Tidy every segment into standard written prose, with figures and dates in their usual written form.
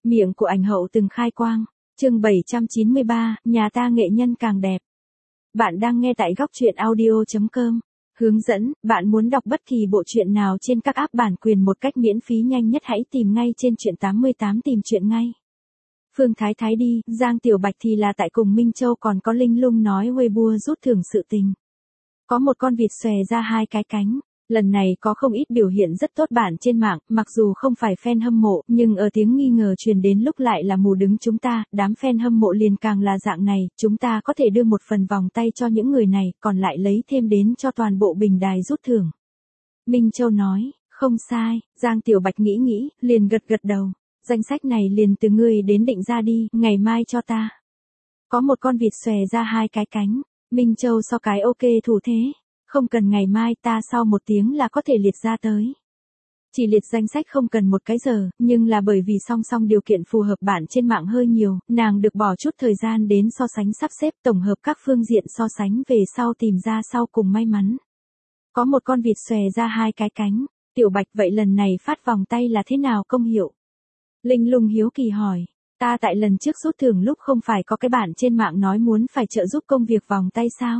Miệng của ảnh hậu từng khai quang. Chương 793, nhà ta nghệ nhân càng đẹp. Bạn đang nghe tại góc truyện audio.com. Hướng dẫn, bạn muốn đọc bất kỳ bộ truyện nào trên các app bản quyền một cách miễn phí nhanh nhất hãy tìm ngay trên truyện 88 tìm truyện ngay. Phương Thái Thái đi, Giang Tiểu Bạch thì là tại cùng Minh Châu còn có Linh Lung nói Weibo rút thưởng sự tình. Có một con vịt xòe ra hai cái cánh. Lần này có không ít biểu hiện rất tốt bản trên mạng, mặc dù không phải fan hâm mộ, nhưng ở tiếng nghi ngờ truyền đến lúc lại là mù đứng chúng ta, đám fan hâm mộ liền càng là dạng này, chúng ta có thể đưa một phần vòng tay cho những người này, còn lại lấy thêm đến cho toàn bộ bình đài rút thưởng. Minh Châu nói, không sai, Giang Tiểu Bạch nghĩ, liền gật đầu, danh sách này liền từ ngươi đến định ra đi, ngày mai cho ta. Có một con vịt xòe ra hai cái cánh, Minh Châu so cái ok thủ thế. Không cần ngày mai, ta sau 1 tiếng là có thể liệt ra tới. Chỉ liệt danh sách không cần 1 cái giờ, nhưng là bởi vì song song điều kiện phù hợp bản trên mạng hơi nhiều, nàng được bỏ chút thời gian đến so sánh sắp xếp tổng hợp các phương diện so sánh về sau tìm ra sau cùng may mắn. Có một con vịt xòe ra hai cái cánh, Tiểu Bạch vậy lần này phát vòng tay là thế nào công hiệu? Linh Lung hiếu kỳ hỏi, ta tại lần trước rút thưởng lúc không phải có cái bản trên mạng nói muốn phải trợ giúp công việc vòng tay sao?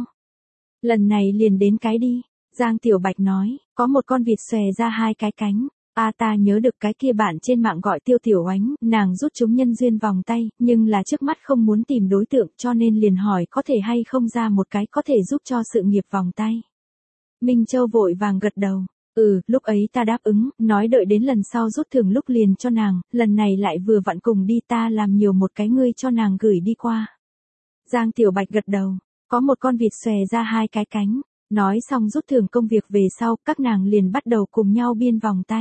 Lần này liền đến cái đi, Giang Tiểu Bạch nói, có một con vịt xòe ra hai cái cánh, ta nhớ được cái kia bạn trên mạng gọi Tiêu Tiểu Oánh, nàng rút chúng nhân duyên vòng tay, nhưng là trước mắt không muốn tìm đối tượng cho nên liền hỏi có thể hay không ra một cái có thể giúp cho sự nghiệp vòng tay. Minh Châu vội vàng gật đầu, lúc ấy ta đáp ứng, nói đợi đến lần sau rút thưởng lúc liền cho nàng, lần này lại vừa vặn cùng đi ta làm nhiều một cái ngươi cho nàng gửi đi qua. Giang Tiểu Bạch gật đầu. Có một con vịt xòe ra hai cái cánh, nói xong rút thưởng công việc về sau, các nàng liền bắt đầu cùng nhau biên vòng tay.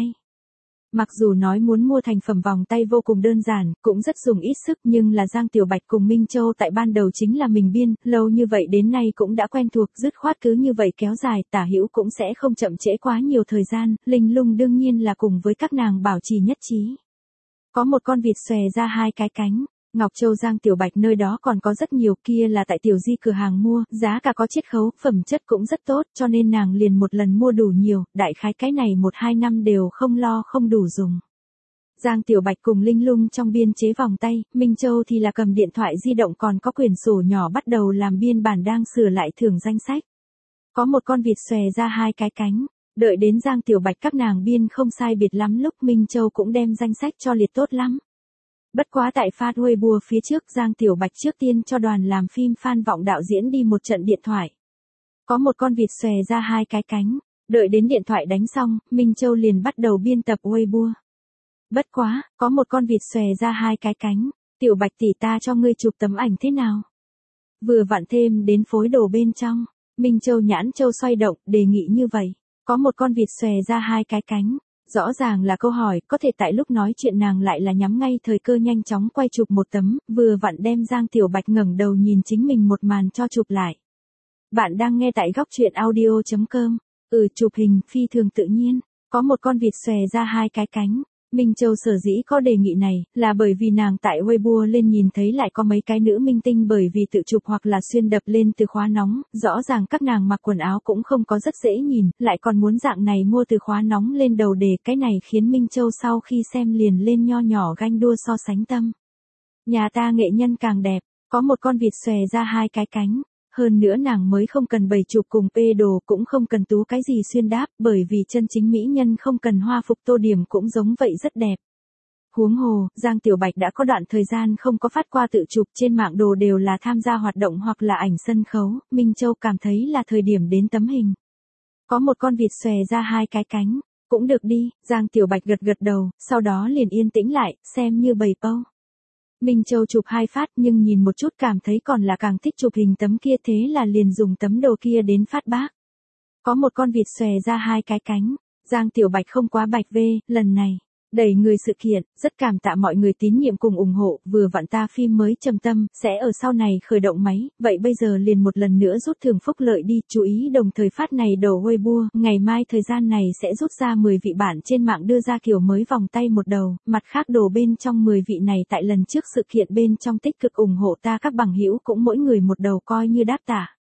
Mặc dù nói muốn mua thành phẩm vòng tay vô cùng đơn giản, cũng rất dùng ít sức nhưng là Giang Tiểu Bạch cùng Minh Châu tại ban đầu chính là mình biên, lâu như vậy đến nay cũng đã quen thuộc, dứt khoát cứ như vậy kéo dài, Tả Hữu cũng sẽ không chậm trễ quá nhiều thời gian, Linh Lung đương nhiên là cùng với các nàng bảo trì nhất trí. Có một con vịt xòe ra hai cái cánh. Ngọc Châu Giang Tiểu Bạch nơi đó còn có rất nhiều, kia là tại Tiểu Di cửa hàng mua, giá cả có chiết khấu, phẩm chất cũng rất tốt, cho nên nàng liền một lần mua đủ nhiều, đại khái cái này 1-2 năm đều không lo không đủ dùng. Giang Tiểu Bạch cùng Linh Lung trong biên chế vòng tay, Minh Châu thì là cầm điện thoại di động còn có quyển sổ nhỏ bắt đầu làm biên bản đang sửa lại thưởng danh sách. Có một con vịt xòe ra hai cái cánh, đợi đến Giang Tiểu Bạch các nàng biên không sai biệt lắm lúc Minh Châu cũng đem danh sách cho liệt tốt lắm. Bất quá tại phát Weibo phía trước Giang Tiểu Bạch trước tiên cho đoàn làm phim Phan Vọng đạo diễn đi một trận điện thoại. Có một con vịt xòe ra hai cái cánh, đợi đến điện thoại đánh xong, Minh Châu liền bắt đầu biên tập Weibo. Bất quá, có một con vịt xòe ra hai cái cánh, Tiểu Bạch tỷ ta cho ngươi chụp tấm ảnh thế nào? Vừa vặn thêm đến phối đồ bên trong, Minh Châu nhãn châu xoay động, đề nghị như vậy. Có một con vịt xòe ra hai cái cánh. Rõ ràng là câu hỏi, có thể tại lúc nói chuyện nàng lại là nhắm ngay thời cơ nhanh chóng quay chụp một tấm, vừa vặn đem Giang Tiểu Bạch ngẩng đầu nhìn chính mình một màn cho chụp lại. Bạn đang nghe tại góc truyện audio.com. Chụp hình phi thường tự nhiên, có một con vịt xòe ra hai cái cánh. Minh Châu sở dĩ có đề nghị này, là bởi vì nàng tại Weibo lên nhìn thấy lại có mấy cái nữ minh tinh bởi vì tự chụp hoặc là xuyên đập lên từ khóa nóng, rõ ràng các nàng mặc quần áo cũng không có rất dễ nhìn, lại còn muốn dạng này mua từ khóa nóng lên đầu đề, cái này khiến Minh Châu sau khi xem liền lên nho nhỏ ganh đua so sánh tâm. Nhà ta nghệ nhân càng đẹp, có một con vịt xòe ra hai cái cánh. Hơn nữa nàng mới không cần bày chụp cùng pê đồ cũng không cần tú cái gì xuyên đáp bởi vì chân chính mỹ nhân không cần hoa phục tô điểm cũng giống vậy rất đẹp. Huống hồ, Giang Tiểu Bạch đã có đoạn thời gian không có phát qua tự chụp trên mạng đồ đều là tham gia hoạt động hoặc là ảnh sân khấu, Minh Châu cảm thấy là thời điểm đến tấm hình. Có một con vịt xòe ra hai cái cánh, cũng được đi, Giang Tiểu Bạch gật đầu, sau đó liền yên tĩnh lại, xem như bày pâu. Minh Châu chụp 2 phát nhưng nhìn một chút cảm thấy còn là càng thích chụp hình tấm kia thế là liền dùng tấm đồ kia đến phát bác. Có một con vịt xòe ra hai cái cánh, Giang Tiểu Bạch không quá bạch vê, lần này, đẩy người sự kiện, rất cảm tạ mọi người tín nhiệm cùng ủng hộ, vừa vặn ta phim mới trầm tâm, sẽ ở sau này khởi động máy, vậy bây giờ liền một lần nữa rút thưởng phúc lợi đi, chú ý đồng thời phát này đầu Weibo, ngày mai thời gian này sẽ rút ra 10 vị bạn trên mạng đưa ra kiểu mới vòng tay một đầu, mặt khác đồ bên trong 10 vị này tại lần trước sự kiện bên trong tích cực ủng hộ ta các bằng hữu cũng mỗi người một đầu coi như đáp tạ.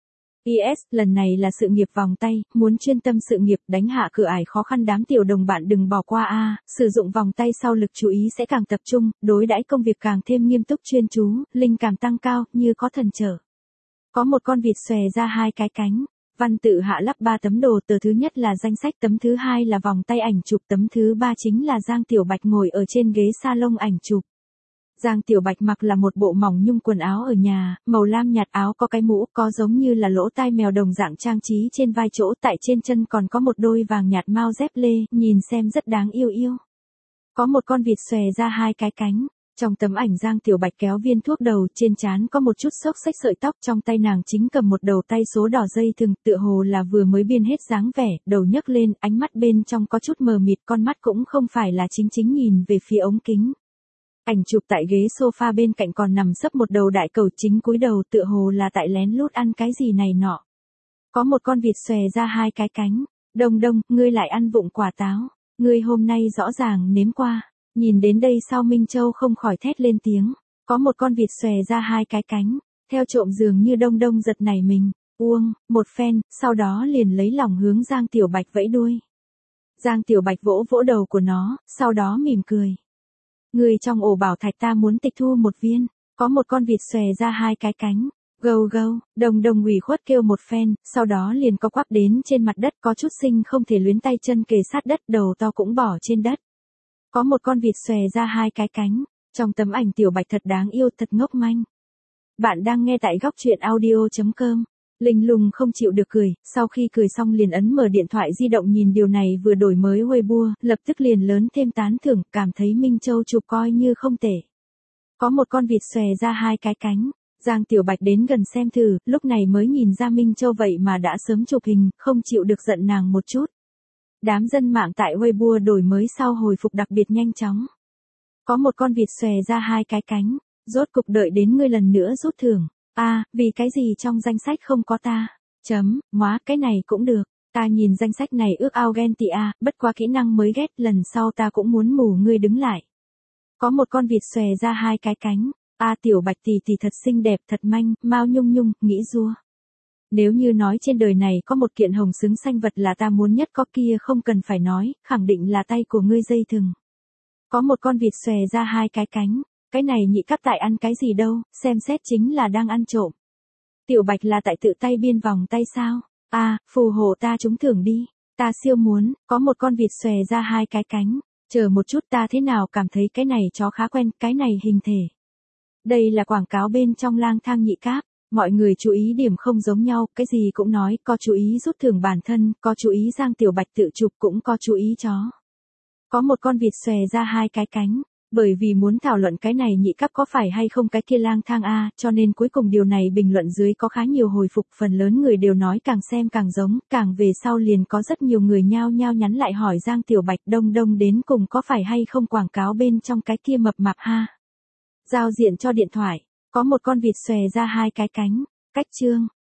PS, lần này là sự nghiệp vòng tay, muốn chuyên tâm sự nghiệp, đánh hạ cửa ải khó khăn đám tiểu đồng bạn đừng bỏ qua sử dụng vòng tay sau lực chú ý sẽ càng tập trung, đối đãi công việc càng thêm nghiêm túc chuyên chú, linh cảm tăng cao, như có thần trợ. Có một con vịt xòe ra hai cái cánh. Văn tự hạ lắp 3 tấm đồ, tờ thứ nhất là danh sách, tấm thứ hai là vòng tay ảnh chụp, tấm thứ ba chính là Giang Tiểu Bạch ngồi ở trên ghế salon ảnh chụp. Giang Tiểu Bạch mặc là một bộ mỏng nhung quần áo ở nhà, màu lam nhạt, áo có cái mũ, có giống như là lỗ tai mèo đồng dạng trang trí trên vai chỗ, tại trên chân còn có một đôi vàng nhạt mao dép lê, nhìn xem rất đáng yêu yêu. Có một con vịt xòe ra hai cái cánh. Trong tấm ảnh Giang Tiểu Bạch kéo viên thuốc đầu, trên trán có một chút xốc xếch sợi tóc, trong tay nàng chính cầm một đầu tay số đỏ dây thừng, tựa hồ là vừa mới biên hết dáng vẻ, đầu nhấc lên, ánh mắt bên trong có chút mờ mịt, con mắt cũng không phải là chính chính nhìn về phía ống kính. Ảnh chụp tại ghế sofa bên cạnh còn nằm sấp một đầu đại cẩu, chính cúi đầu tựa hồ là tại lén lút ăn cái gì này nọ. Có một con vịt xòe ra hai cái cánh. Đông Đông, ngươi lại ăn vụng quả táo. Ngươi hôm nay rõ ràng nếm qua. Nhìn đến đây sao Minh Châu không khỏi thét lên tiếng. Có một con vịt xòe ra hai cái cánh. Theo trộm dường như Đông Đông giật nảy mình. Uông, một phen, sau đó liền lấy lòng hướng Giang Tiểu Bạch vẫy đuôi. Giang Tiểu Bạch vỗ vỗ đầu của nó, sau đó mỉm cười. Người trong ổ bảo thạch ta muốn tịch thu một viên. Có một con vịt xòe ra hai cái cánh. Gâu gâu, Đông Đông ủy khuất kêu một phen, sau đó liền co quắp đến trên mặt đất, có chút sinh không thể luyến, tay chân kề sát đất, đầu to cũng bỏ trên đất. Có một con vịt xòe ra hai cái cánh. Trong tấm ảnh Tiểu Bạch thật đáng yêu, thật ngốc manh. Bạn đang nghe tại góc truyện audio.com. Linh Lung không chịu được cười, sau khi cười xong liền ấn mở điện thoại di động nhìn điều này vừa đổi mới Weibo, lập tức liền lớn thêm tán thưởng, cảm thấy Minh Châu chụp coi như không tệ. Có một con vịt xòe ra hai cái cánh. Giang Tiểu Bạch đến gần xem thử, lúc này mới nhìn ra Minh Châu vậy mà đã sớm chụp hình, không chịu được giận nàng một chút. Đám dân mạng tại Weibo đổi mới sau hồi phục đặc biệt nhanh chóng. Có một con vịt xòe ra hai cái cánh. Rốt cục đợi đến ngươi lần nữa rút thưởng. Vì cái gì trong danh sách không có ta? Móa, cái này cũng được. Ta nhìn danh sách này ước ao ghen tị bất quá kỹ năng mới ghét, lần sau ta cũng muốn mù ngươi đứng lại. Có một con vịt xòe ra hai cái cánh. Tiểu Bạch tỷ tỷ thật xinh đẹp, thật manh, Mao Nhung Nhung, nghĩ rua. Nếu như nói trên đời này có một kiện hồng xứng xanh vật là ta muốn nhất, có kia không cần phải nói, khẳng định là tay của ngươi dây thừng. Có một con vịt xòe ra hai cái cánh. Cái này nhị cấp tại ăn cái gì đâu, xem xét chính là đang ăn trộm. Tiểu Bạch là tại tự tay biên vòng tay sao? Phù hộ ta trúng thưởng đi. Ta siêu muốn. Có một con vịt xòe ra hai cái cánh. Chờ một chút, ta thế nào cảm thấy cái này chó khá quen, cái này hình thể. Đây là quảng cáo bên trong Lang Thang nhị cấp. Mọi người chú ý điểm không giống nhau, cái gì cũng nói, có chú ý rút thưởng bản thân, có chú ý Giang Tiểu Bạch tự chụp, cũng có chú ý chó. Có một con vịt xòe ra hai cái cánh. Bởi vì muốn thảo luận cái này nhị cấp có phải hay không cái kia Lang Thang cho nên cuối cùng điều này bình luận dưới có khá nhiều hồi phục, phần lớn người đều nói càng xem càng giống, càng về sau liền có rất nhiều người nhao nhao nhắn lại hỏi Giang Tiểu Bạch Đông Đông đến cùng có phải hay không quảng cáo bên trong cái kia mập mạp giao diện cho điện thoại. Có một con vịt xòe ra hai cái cánh. Cách chương.